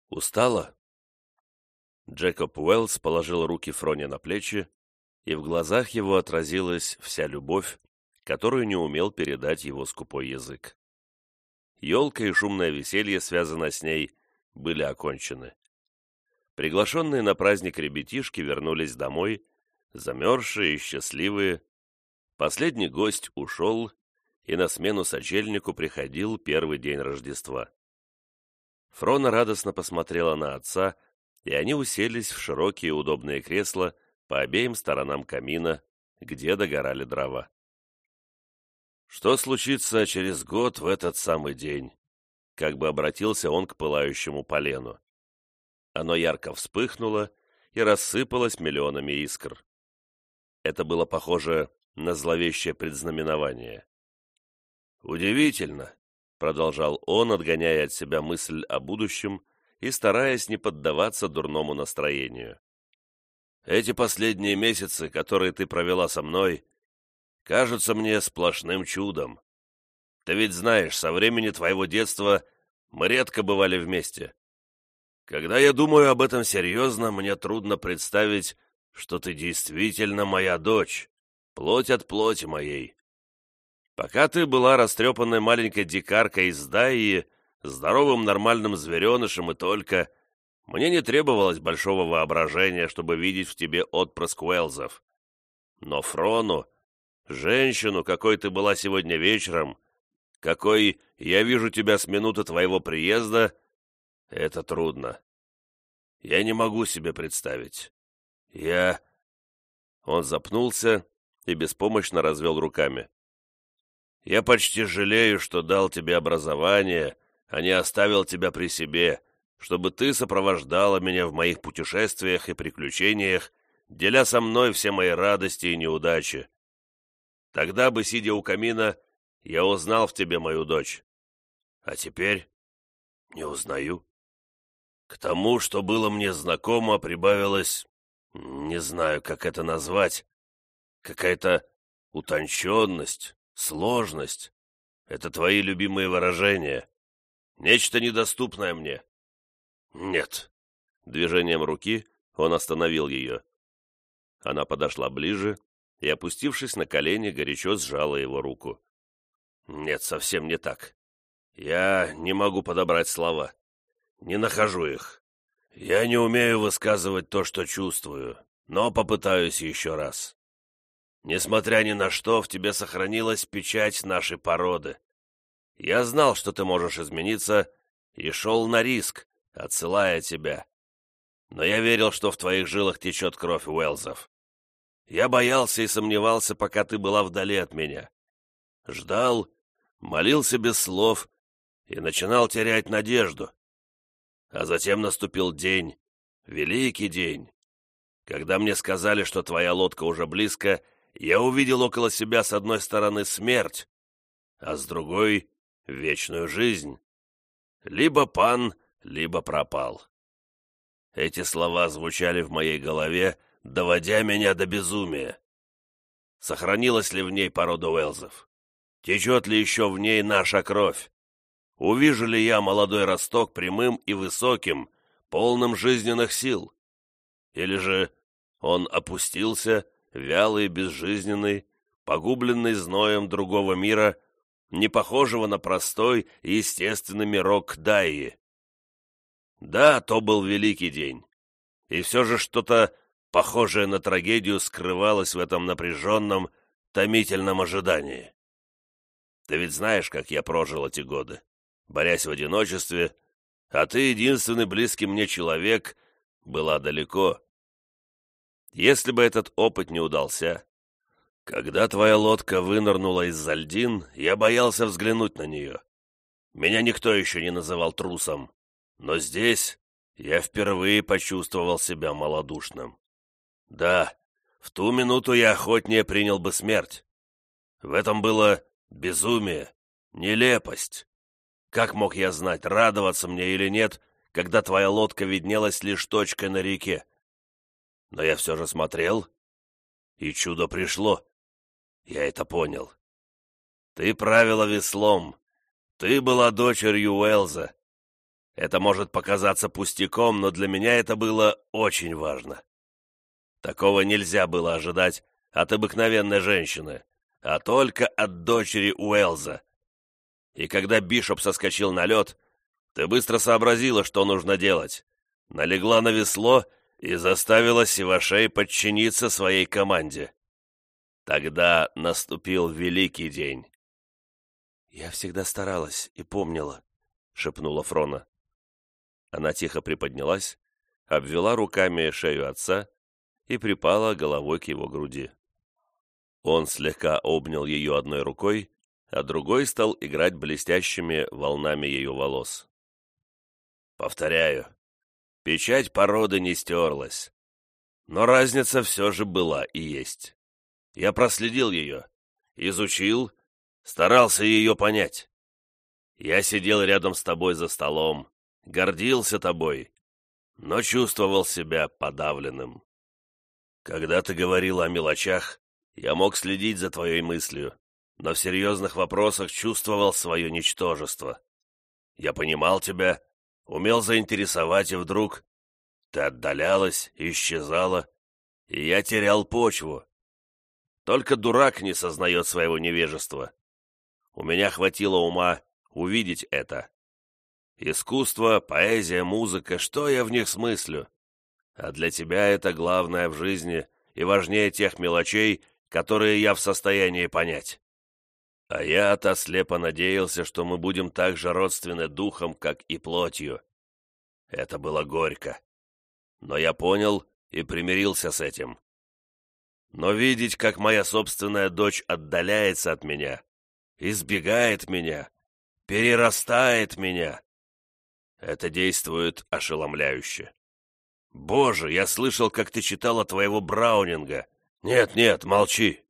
Устала?» Джекоб Уэллс положил руки Фроне на плечи, и в глазах его отразилась вся любовь, которую не умел передать его скупой язык. Елка и шумное веселье, связанное с ней, были окончены. Приглашенные на праздник ребятишки вернулись домой, замерзшие и счастливые. Последний гость ушел, и на смену сочельнику приходил первый день Рождества. Фрона радостно посмотрела на отца, и они уселись в широкие удобные кресла по обеим сторонам камина, где догорали дрова. «Что случится через год в этот самый день?» Как бы обратился он к пылающему полену. Оно ярко вспыхнуло и рассыпалось миллионами искр. Это было похоже на зловещее предзнаменование. «Удивительно», — продолжал он, отгоняя от себя мысль о будущем и стараясь не поддаваться дурному настроению. «Эти последние месяцы, которые ты провела со мной, кажутся мне сплошным чудом. Ты ведь знаешь, со времени твоего детства мы редко бывали вместе. Когда я думаю об этом серьезно, мне трудно представить, что ты действительно моя дочь, плоть от плоти моей. Пока ты была растрепанной маленькой дикаркой из Дайи, здоровым нормальным зверенышем и только, мне не требовалось большого воображения, чтобы видеть в тебе отпрыск Уэллсов. Но Фрону, женщину, какой ты была сегодня вечером, какой я вижу тебя с минуты твоего приезда, это трудно. Я не могу себе представить. Он запнулся и беспомощно развел руками. Я почти жалею, что дал тебе образование, а не оставил тебя при себе, чтобы ты сопровождала меня в моих путешествиях и приключениях, деля со мной все мои радости и неудачи. Тогда бы, сидя у камина, я узнал в тебе мою дочь. А теперь не узнаю. К тому, что было мне знакомо, прибавилось, не знаю, как это назвать, какая-то утонченность, сложность. Это твои любимые выражения. Нечто недоступное мне. Нет. Движением руки он остановил ее. Она подошла ближе и, опустившись на колени, горячо сжала его руку. Нет, совсем не так. Я не могу подобрать слова. Не нахожу их. Я не умею высказывать то, что чувствую, но попытаюсь еще раз. Несмотря ни на что, в тебе сохранилась печать нашей породы. Я знал, что ты можешь измениться, и шел на риск, отсылая тебя. Но я верил, что в твоих жилах течет кровь Уэллсов. Я боялся и сомневался, пока ты была вдали от меня. Ждал, молился без слов и начинал терять надежду. А затем наступил день, великий день. Когда мне сказали, что твоя лодка уже близко, я увидел около себя с одной стороны смерть, а с другой — вечную жизнь. Либо пан, либо пропал. Эти слова звучали в моей голове, доводя меня до безумия. Сохранилась ли в ней порода Уэллсов? Течет ли еще в ней наша кровь? Увижу ли я молодой росток прямым и высоким, полным жизненных сил? Или же он опустился, вялый, безжизненный, погубленный зноем другого мира, не похожего на простой и естественный мирок Дайи? Да, то был великий день, и все же что-то похожее на трагедию скрывалось в этом напряженном, томительном ожидании. Ты ведь знаешь, как я прожил эти годы, борясь в одиночестве, а ты, единственный близкий мне человек, была далеко. Если бы этот опыт не удался, когда твоя лодка вынырнула из-за льдин, я боялся взглянуть на нее. Меня никто еще не называл трусом, но здесь я впервые почувствовал себя малодушным. Да, в ту минуту я охотнее принял бы смерть. В этом было безумие, нелепость. Как мог я знать, радоваться мне или нет, когда твоя лодка виднелась лишь точкой на реке? Но я все же смотрел, и чудо пришло. Я это понял. Ты правила веслом. Ты была дочерью Уэллза. Это может показаться пустяком, но для меня это было очень важно. Такого нельзя было ожидать от обыкновенной женщины, а только от дочери Уэлза. И когда Бишоп соскочил на лед, ты быстро сообразила, что нужно делать. Налегла на весло и заставила Сивашей подчиниться своей команде. Тогда наступил великий день. «Я всегда старалась и помнила», — шепнула Фрона. Она тихо приподнялась, обвела руками шею отца и припала головой к его груди. Он слегка обнял ее одной рукой, а другой стал играть блестящими волнами ее волос. «Повторяю, печать породы не стерлась, но разница все же была и есть. Я проследил ее, изучил, старался ее понять. Я сидел рядом с тобой за столом, гордился тобой, но чувствовал себя подавленным. Когда ты говорила о мелочах, я мог следить за твоей мыслью, но в серьезных вопросах чувствовал свое ничтожество. Я понимал тебя, умел заинтересовать, и вдруг ты отдалялась, исчезала, и я терял почву. Только дурак не сознает своего невежества. У меня хватило ума увидеть это. Искусство, поэзия, музыка, что я в них смыслю? А для тебя это главное в жизни и важнее тех мелочей, которые я в состоянии понять. А я-то слепо надеялся, что мы будем так же родственны духом, как и плотью. Это было горько. Но я понял и примирился с этим. Но видеть, как моя собственная дочь отдаляется от меня, избегает меня, перерастает меня, это действует ошеломляюще. Боже, я слышал, как ты читала твоего Браунинга. Нет, молчи.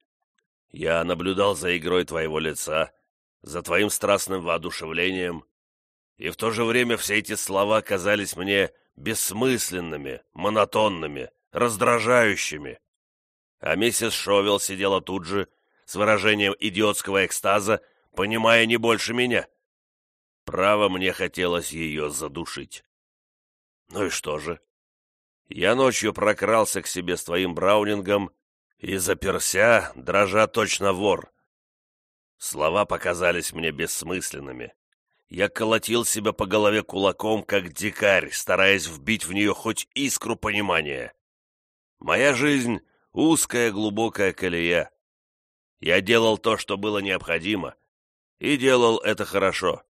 Я наблюдал за игрой твоего лица, за твоим страстным воодушевлением, и в то же время все эти слова казались мне бессмысленными, монотонными, раздражающими. А миссис Шовел сидела тут же, с выражением идиотского экстаза, понимая не больше меня. Право, мне хотелось ее задушить. Ну и что же? Я ночью прокрался к себе с твоим Браунингом и заперся, дрожа точно вор. Слова показались мне бессмысленными. Я колотил себя по голове кулаком, как дикарь, стараясь вбить в нее хоть искру понимания. Моя жизнь — узкая глубокая колея. Я делал то, что было необходимо, и делал это хорошо.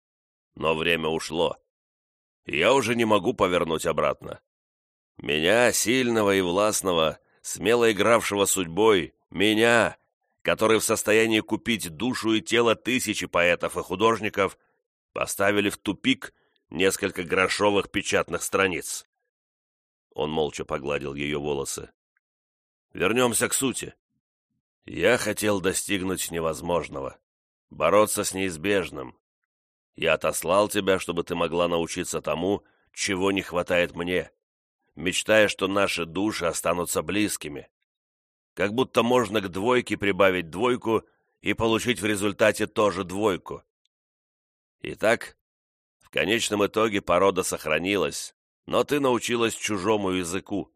Но время ушло, и я уже не могу повернуть обратно. Меня, сильного и властного, смело игравшего судьбой, меня, который в состоянии купить душу и тело тысячи поэтов и художников, поставили в тупик несколько грошовых печатных страниц. Он молча погладил ее волосы. Вернемся к сути. Я хотел достигнуть невозможного, бороться с неизбежным. Я отослал тебя, чтобы ты могла научиться тому, чего не хватает мне, мечтая, что наши души останутся близкими. Как будто можно к двойке прибавить двойку и получить в результате тоже двойку. Итак, в конечном итоге порода сохранилась, но ты научилась чужому языку.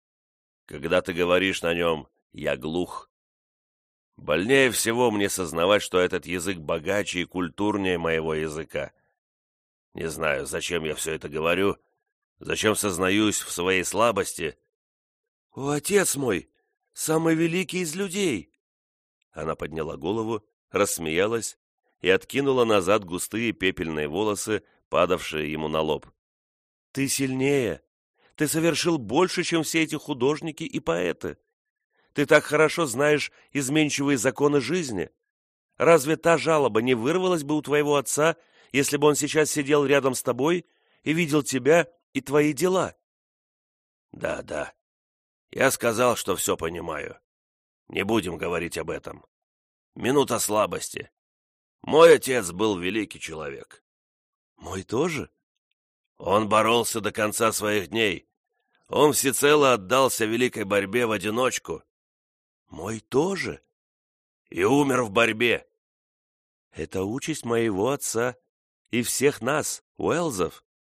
Когда ты говоришь на нем, я глух. Больнее всего мне сознавать, что этот язык богаче и культурнее моего языка. Не знаю, зачем я все это говорю, зачем сознаюсь в своей слабости. «О, отец мой, самый великий из людей!» Она подняла голову, рассмеялась и откинула назад густые пепельные волосы, падавшие ему на лоб. «Ты сильнее! Ты совершил больше, чем все эти художники и поэты! Ты так хорошо знаешь изменчивые законы жизни! Разве та жалоба не вырвалась бы у твоего отца, если бы он сейчас сидел рядом с тобой и видел тебя и твои дела?» «Да, я сказал, что все понимаю. Не будем говорить об этом. Минута слабости. Мой отец был великий человек». «Мой тоже?» «Он боролся до конца своих дней. Он всецело отдался великой борьбе в одиночку». «Мой тоже?» «И умер в борьбе». «Это участь моего отца и всех нас, Уэлзов.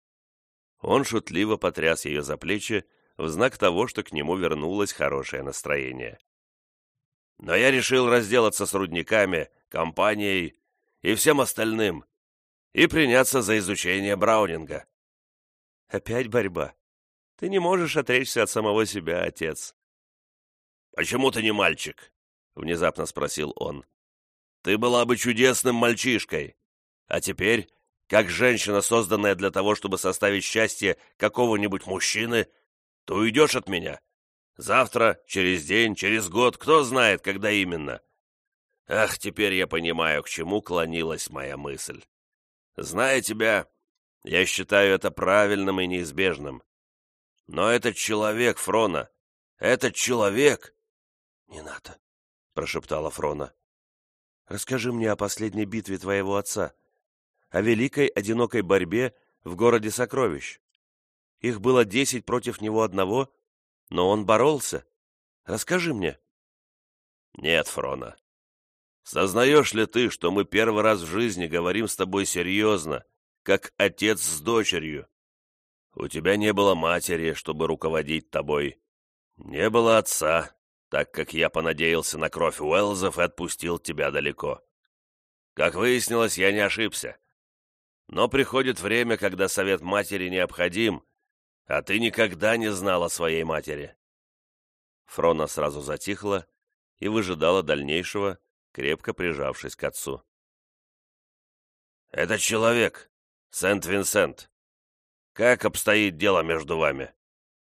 Он шутливо потряс ее за плечи в знак того, что к нему вернулось хорошее настроение. «Но я решил разделаться с рудниками, компанией и всем остальным и приняться за изучение Браунинга». «Опять борьба? Ты не можешь отречься от самого себя, отец». «Почему ты не мальчик?» — внезапно спросил он. «Ты была бы чудесным мальчишкой. А теперь, как женщина, созданная для того, чтобы составить счастье какого-нибудь мужчины, ты уйдешь от меня. Завтра, через день, через год, кто знает, когда именно. Ах, теперь я понимаю, к чему клонилась моя мысль. Зная тебя, я считаю это правильным и неизбежным. Но этот человек, Фрона, этот человек...» «Не надо», — прошептала Фрона. «Расскажи мне о последней битве твоего отца, о великой одинокой борьбе в городе сокровищ. Их было 10 против него одного, но он боролся. Расскажи мне». «Нет, Фрона. Сознаешь ли ты, что мы первый раз в жизни говорим с тобой серьезно, как отец с дочерью? У тебя не было матери, чтобы руководить тобой. Не было отца, так как я понадеялся на кровь Уэллсов и отпустил тебя далеко. Как выяснилось, я не ошибся. Но приходит время, когда совет матери необходим, а ты никогда не знал о своей матери». Фрона сразу затихла и выжидала дальнейшего, крепко прижавшись к отцу. «Этот человек, Сент-Винсент. Как обстоит дело между вами?»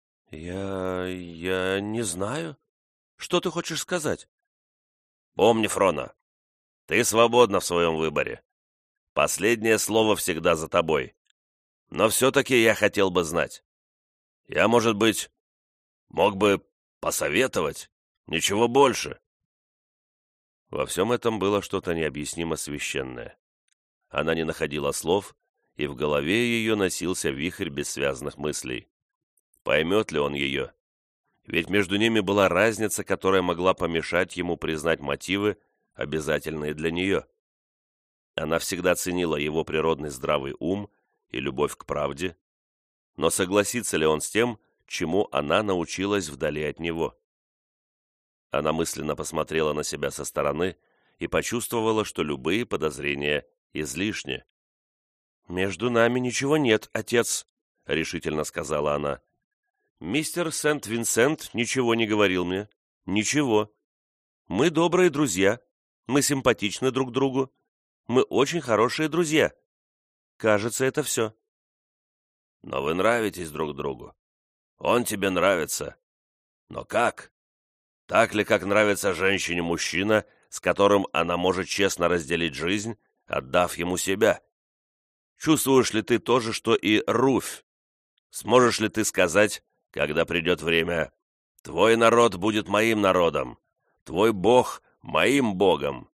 Я не знаю. Что ты хочешь сказать?» «Помни, Фрона, ты свободна в своем выборе. Последнее слово всегда за тобой. Но все-таки я хотел бы знать. Я, может быть, мог бы посоветовать, ничего больше». Во всем этом было что-то необъяснимо священное. Она не находила слов, и в голове ее носился вихрь бессвязных мыслей. Поймет ли он ее? Ведь между ними была разница, которая могла помешать ему признать мотивы, обязательные для нее. Она всегда ценила его природный здравый ум и любовь к правде, но согласится ли он с тем, чему она научилась вдали от него? Она мысленно посмотрела на себя со стороны и почувствовала, что любые подозрения излишни. «Между нами ничего нет, отец», — решительно сказала она. «Мистер Сент-Винсент ничего не говорил мне. Ничего. Мы добрые друзья. Мы симпатичны друг другу. Мы очень хорошие друзья. Кажется, это все». «Но вы нравитесь друг другу. Он тебе нравится. Но как? Так ли, как нравится женщине мужчина, с которым она может честно разделить жизнь, отдав ему себя? Чувствуешь ли ты то же, что и Руфь? Сможешь ли ты сказать, когда придет время: твой народ будет моим народом, твой Бог моим Богом?»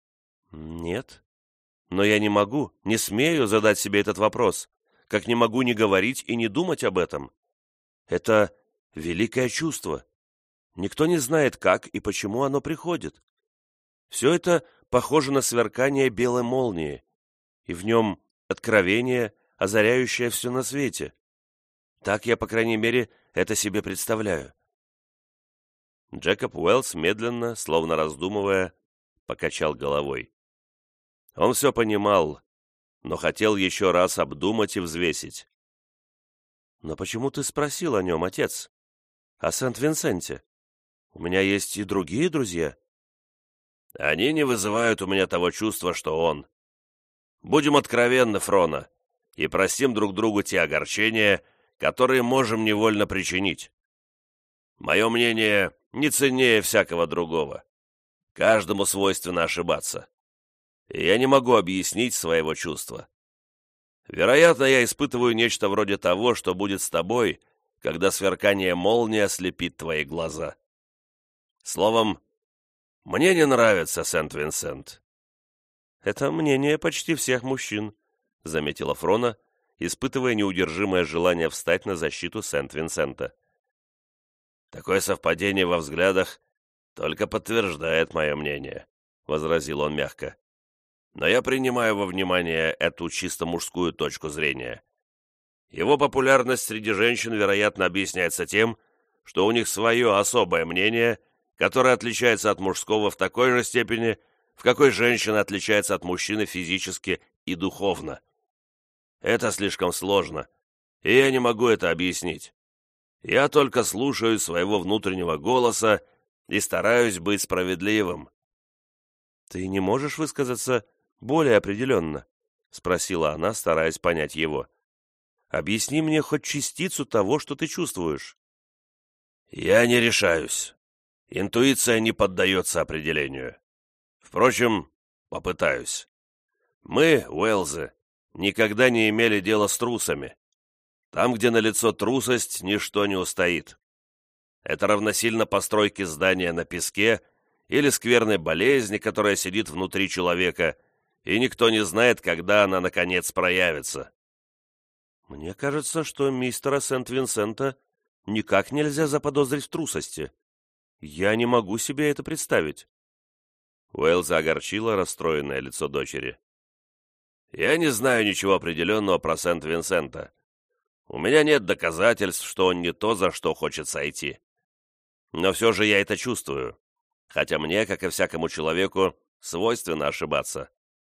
«Нет. Но я не могу, не смею задать себе этот вопрос, как не могу не говорить и не думать об этом. Это великое чувство. Никто не знает, как и почему оно приходит. Все это похоже на сверкание белой молнии, и в нем откровение, озаряющее все на свете. Так я, по крайней мере, это себе представляю». Джекоб Уэллс медленно, словно раздумывая, покачал головой. Он все понимал, но хотел еще раз обдумать и взвесить. «Но почему ты спросил о нем, отец? О Сент-Винсенте? У меня есть и другие друзья». «Они не вызывают у меня того чувства, что он. Будем откровенны, Фрона, и простим друг другу те огорчения, которые можем невольно причинить. Мое мнение не ценнее всякого другого. Каждому свойственно ошибаться. И я не могу объяснить своего чувства. Вероятно, я испытываю нечто вроде того, что будет с тобой, когда сверкание молнии ослепит твои глаза. Словом, мне не нравится Сент-Винсент». «Это мнение почти всех мужчин», — заметила Фрона, испытывая неудержимое желание встать на защиту Сент-Винсента. «Такое совпадение во взглядах только подтверждает мое мнение», — возразил он мягко. «Но я принимаю во внимание эту чисто мужскую точку зрения. Его популярность среди женщин, вероятно, объясняется тем, что у них свое особое мнение, которое отличается от мужского в такой же степени, в какой женщина отличается от мужчины физически и духовно. Это слишком сложно, и я не могу это объяснить. Я только слушаю своего внутреннего голоса и стараюсь быть справедливым». «Ты не можешь высказаться более определенно?» — спросила она, стараясь понять его. «Объясни мне хоть частицу того, что ты чувствуешь». «Я не решаюсь. Интуиция не поддается определению. Впрочем, попытаюсь. Мы, Уэллзы, никогда не имели дела с трусами. Там, где налицо трусость, ничто не устоит. Это равносильно постройке здания на песке или скверной болезни, которая сидит внутри человека, и никто не знает, когда она, наконец, проявится». «Мне кажется, что мистера Сент-Винсента никак нельзя заподозрить в трусости. Я не могу себе это представить». Уэллза огорчило расстроенное лицо дочери. «Я не знаю ничего определенного про Сент-Винсента. У меня нет доказательств, что он не то, за что хочет сойти. Но все же я это чувствую, хотя мне, как и всякому человеку, свойственно ошибаться.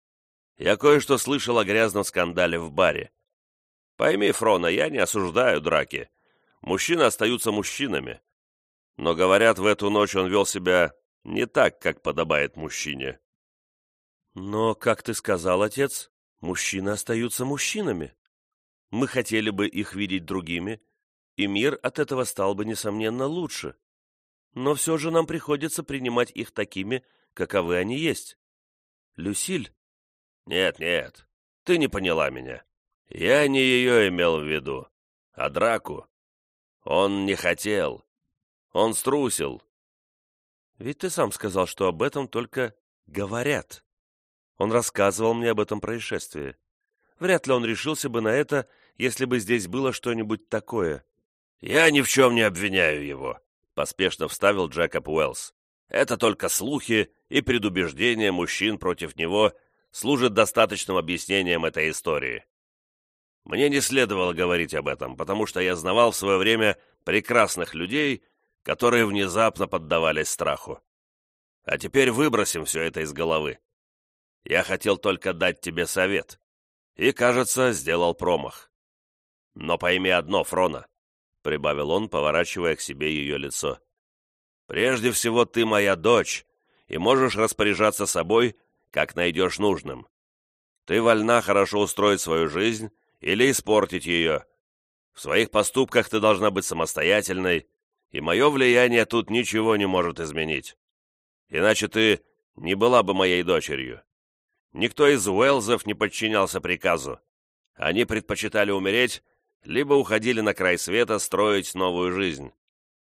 Я кое-что слышал о грязном скандале в баре. Пойми, Фрона, я не осуждаю драки. Мужчины остаются мужчинами. Но, говорят, в эту ночь он вел себя не так, как подобает мужчине». «Но, как ты сказал, отец, мужчины остаются мужчинами. Мы хотели бы их видеть другими, и мир от этого стал бы, несомненно, лучше. Но все же нам приходится принимать их такими, каковы они есть. Люсиль...» «Нет, ты не поняла меня. Я не ее имел в виду, а драку. Он не хотел. Он струсил». «Ведь ты сам сказал, что об этом только говорят. Он рассказывал мне об этом происшествии. Вряд ли он решился бы на это, если бы здесь было что-нибудь такое». «Я ни в чем не обвиняю его», — поспешно вставил Джекоб Уэллс. «Это только слухи и предубеждения мужчин против него служат достаточным объяснением этой истории. Мне не следовало говорить об этом, потому что я знавал в свое время прекрасных людей, которые внезапно поддавались страху. А теперь выбросим все это из головы. Я хотел только дать тебе совет, и, кажется, сделал промах. Но пойми одно, Фрона», — прибавил он, поворачивая к себе ее лицо. «Прежде всего, ты моя дочь, и можешь распоряжаться собой, как найдешь нужным. Ты вольна хорошо устроить свою жизнь или испортить ее. В своих поступках ты должна быть самостоятельной, и мое влияние тут ничего не может изменить. Иначе ты не была бы моей дочерью. Никто из Уэллзов не подчинялся приказу. Они предпочитали умереть, либо уходили на край света строить новую жизнь.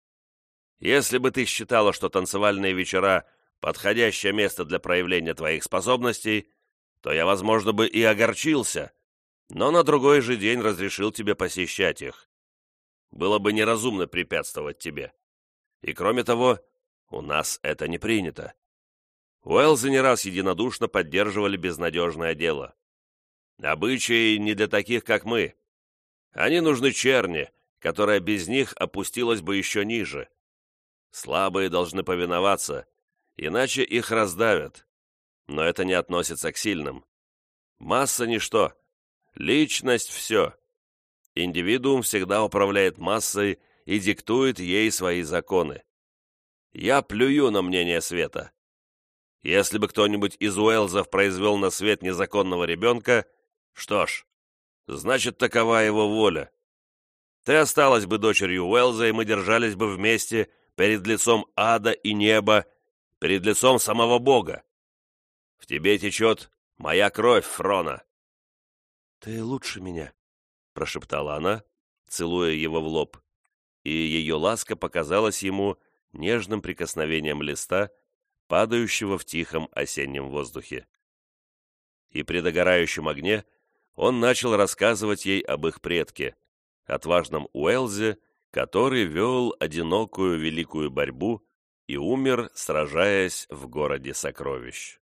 Если бы ты считала, что танцевальные вечера — подходящее место для проявления твоих способностей, то я, возможно, бы и огорчился, но на другой же день разрешил тебе посещать их. Было бы неразумно препятствовать тебе. И кроме того, у нас это не принято. Уэллзы не раз единодушно поддерживали безнадежное дело. Обычаи не для таких, как мы. Они нужны черни, которая без них опустилась бы еще ниже. Слабые должны повиноваться, иначе их раздавят. Но это не относится к сильным. Масса — ничто. Личность — все. Индивидуум всегда управляет массой и диктует ей свои законы. Я плюю на мнение света. Если бы кто-нибудь из Уэллзов произвел на свет незаконного ребенка, что ж, значит, такова его воля. Ты осталась бы дочерью Уэллза, и мы держались бы вместе перед лицом ада и неба, перед лицом самого Бога. В тебе течет моя кровь, Фрона». «Ты лучше меня», — прошептала она, целуя его в лоб, и ее ласка показалась ему нежным прикосновением листа, падающего в тихом осеннем воздухе. И при догорающем огне он начал рассказывать ей об их предке, отважном Уэллзе, который вел одинокую великую борьбу и умер, сражаясь в городе сокровищ.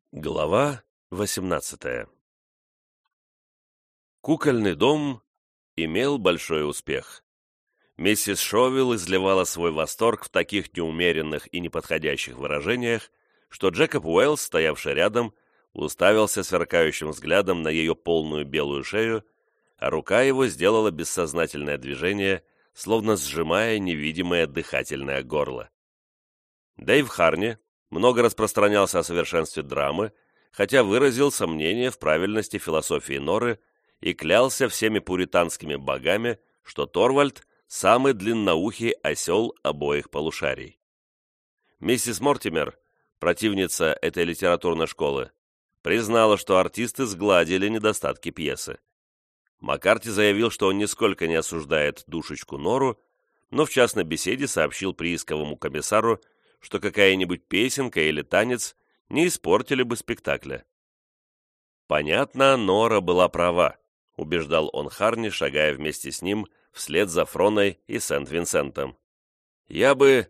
Глава 18. Кукольный дом имел большой успех. Миссис Шовилл изливала свой восторг в таких неумеренных и неподходящих выражениях, что Джекоб Уэллс, стоявший рядом, уставился сверкающим взглядом на ее полную белую шею, а рука его сделала бессознательное движение, словно сжимая невидимое дыхательное горло. Дэйв Харни много распространялся о совершенстве драмы, хотя выразил сомнение в правильности философии Норы и клялся всеми пуританскими богами, что Торвальд – самый длинноухий осел обоих полушарий. Миссис Мортимер, противница этой литературной школы, признала, что артисты сгладили недостатки пьесы. Маккарти заявил, что он нисколько не осуждает душечку Нору, но в частной беседе сообщил приисковому комиссару, что какая-нибудь песенка или танец не испортили бы спектакля. «Понятно, Нора была права», — убеждал он Харни, шагая вместе с ним вслед за Фроной и Сент-Винсентом. «Я бы...»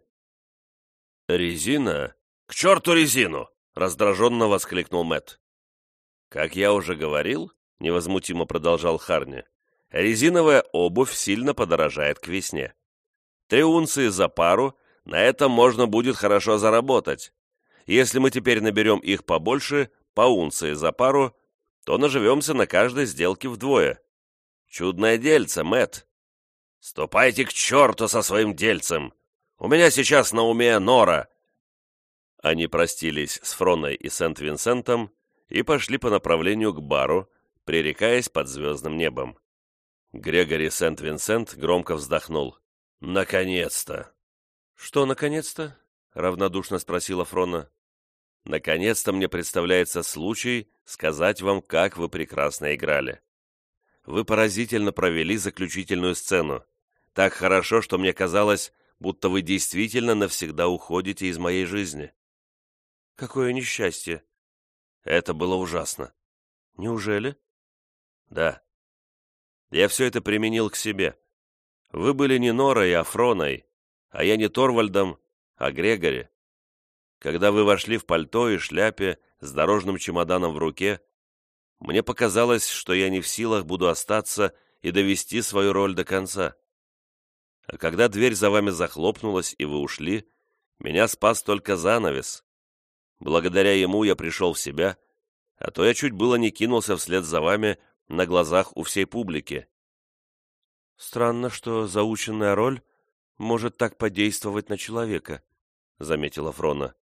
«Резина? К черту резину!» — раздраженно воскликнул Мэтт. «Как я уже говорил, — невозмутимо продолжал Харни, — резиновая обувь сильно подорожает к весне. 3 унции за пару, на этом можно будет хорошо заработать. Если мы теперь наберем их побольше, по унции за пару, то наживемся на каждой сделке вдвое. Чудное дельце, Мэтт!» «Ступайте к черту со своим дельцем! У меня сейчас на уме Нора!» Они простились с Фроной и Сент-Винсентом и пошли по направлению к бару, пререкаясь под звездным небом. Грегори Сент-Винсент громко вздохнул. «Наконец-то!» «Что наконец-то?» — равнодушно спросила Фрона. «Наконец-то мне представляется случай сказать вам, как вы прекрасно играли. Вы поразительно провели заключительную сцену. Так хорошо, что мне казалось, будто вы действительно навсегда уходите из моей жизни». «Какое несчастье!» «Это было ужасно». «Неужели?» «Да. Я все это применил к себе. Вы были не Норой, а Фроной, а я не Торвальдом, а Грегори. Когда вы вошли в пальто и шляпе с дорожным чемоданом в руке, мне показалось, что я не в силах буду остаться и довести свою роль до конца. А когда дверь за вами захлопнулась и вы ушли, меня спас только занавес. Благодаря ему я пришел в себя, а то я чуть было не кинулся вслед за вами на глазах у всей публики». «Странно, что заученная роль может так подействовать на человека», — заметила Фрона.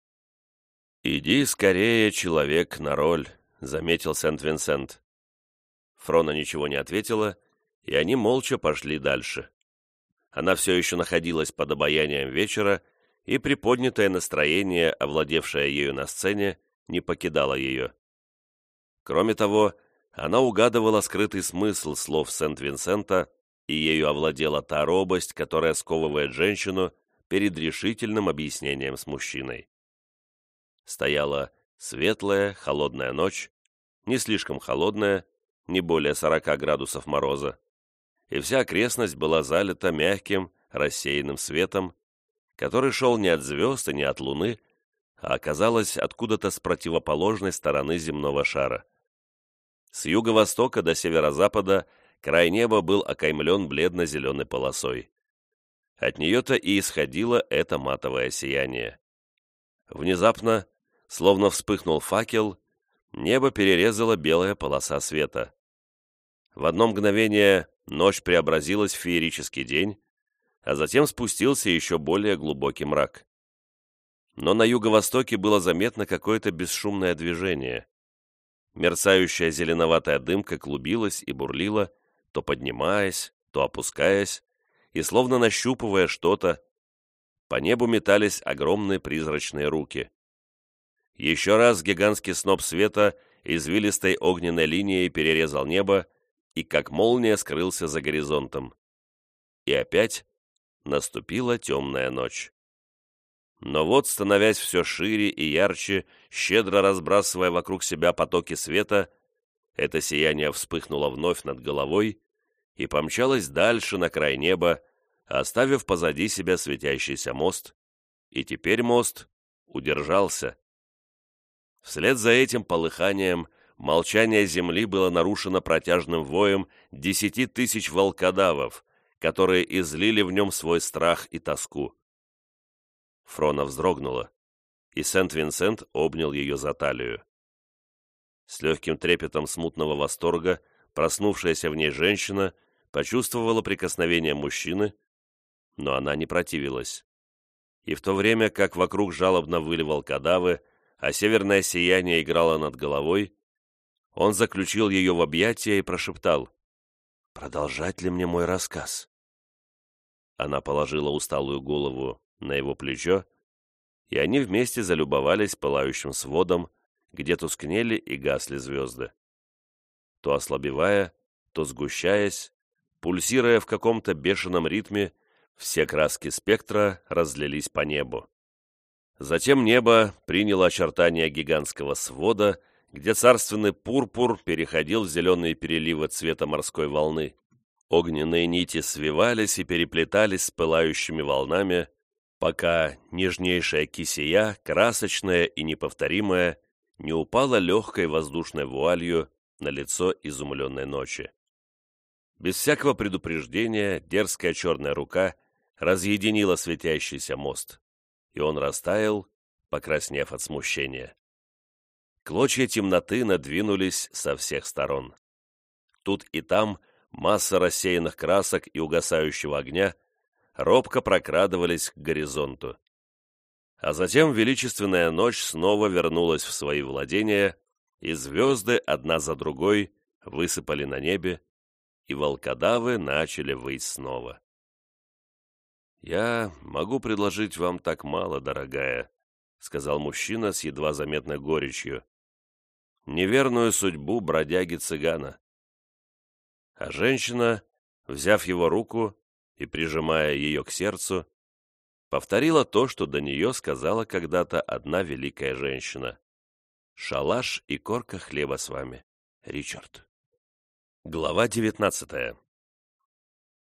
«Иди скорее, человек, на роль», — заметил Сент-Винсент. Фрона ничего не ответила, и они молча пошли дальше. Она все еще находилась под обаянием вечера, и приподнятое настроение, овладевшее ею на сцене, не покидало ее. Кроме того, она угадывала скрытый смысл слов Сент-Винсента, и ею овладела та робость, которая сковывает женщину перед решительным объяснением с мужчиной. Стояла светлая, холодная ночь, не слишком холодная, не более 40 градусов мороза, и вся окрестность была залита мягким, рассеянным светом, который шел не от звезд и не от луны, а оказалось откуда-то с противоположной стороны земного шара. С юго-востока до северо-запада край неба был окаймлен бледно-зеленой полосой. От нее-то и исходило это матовое сияние. Внезапно, словно вспыхнул факел, небо перерезала белая полоса света. В одно мгновение ночь преобразилась в феерический день, а затем спустился еще более глубокий мрак. Но на юго-востоке было заметно какое-то бесшумное движение. Мерцающая зеленоватая дымка клубилась и бурлила, то поднимаясь, то опускаясь, и словно нащупывая что-то, по небу метались огромные призрачные руки. Еще раз гигантский сноп света извилистой огненной линией перерезал небо и как молния скрылся за горизонтом. И опять наступила темная ночь. Но вот, становясь все шире и ярче, щедро разбрасывая вокруг себя потоки света, это сияние вспыхнуло вновь над головой и помчалось дальше на край неба, оставив позади себя светящийся мост, и теперь мост удержался. Вслед за этим полыханием молчание земли было нарушено протяжным воем 10 тысяч волкодавов, которые излили в нем свой страх и тоску. Фрона вздрогнула, и Сент-Винсент обнял ее за талию. С легким трепетом смутного восторга проснувшаяся в ней женщина почувствовала прикосновение мужчины, но она не противилась. И в то время, как вокруг жалобно выли волкодавы, а северное сияние играло над головой, он заключил ее в объятия и прошептал: «Продолжать ли мне мой рассказ?» Она положила усталую голову на его плечо, и они вместе залюбовались пылающим сводом, где тускнели и гасли звезды. То ослабевая, то сгущаясь, пульсируя в каком-то бешеном ритме, все краски спектра разлились по небу. Затем небо приняло очертания гигантского свода, где царственный пурпур переходил в зеленые переливы цвета морской волны. Огненные нити свивались и переплетались с пылающими волнами, пока нежнейшая кисея, красочная и неповторимая, не упала легкой воздушной вуалью на лицо изумленной ночи. Без всякого предупреждения дерзкая черная рука разъединила светящийся мост, и он растаял, покраснев от смущения. Клочья темноты надвинулись со всех сторон. Тут и там масса рассеянных красок и угасающего огня робко прокрадывались к горизонту. А затем величественная ночь снова вернулась в свои владения, и звезды одна за другой высыпали на небе, и волкодавы начали выть снова. «Я могу предложить вам так мало, дорогая», — сказал мужчина с едва заметной горечью. «Неверную судьбу бродяги-цыгана». А женщина, взяв его руку и прижимая ее к сердцу, повторила то, что до нее сказала когда-то одна великая женщина: «Шалаш и корка хлеба с вами, Ричард». Глава 19.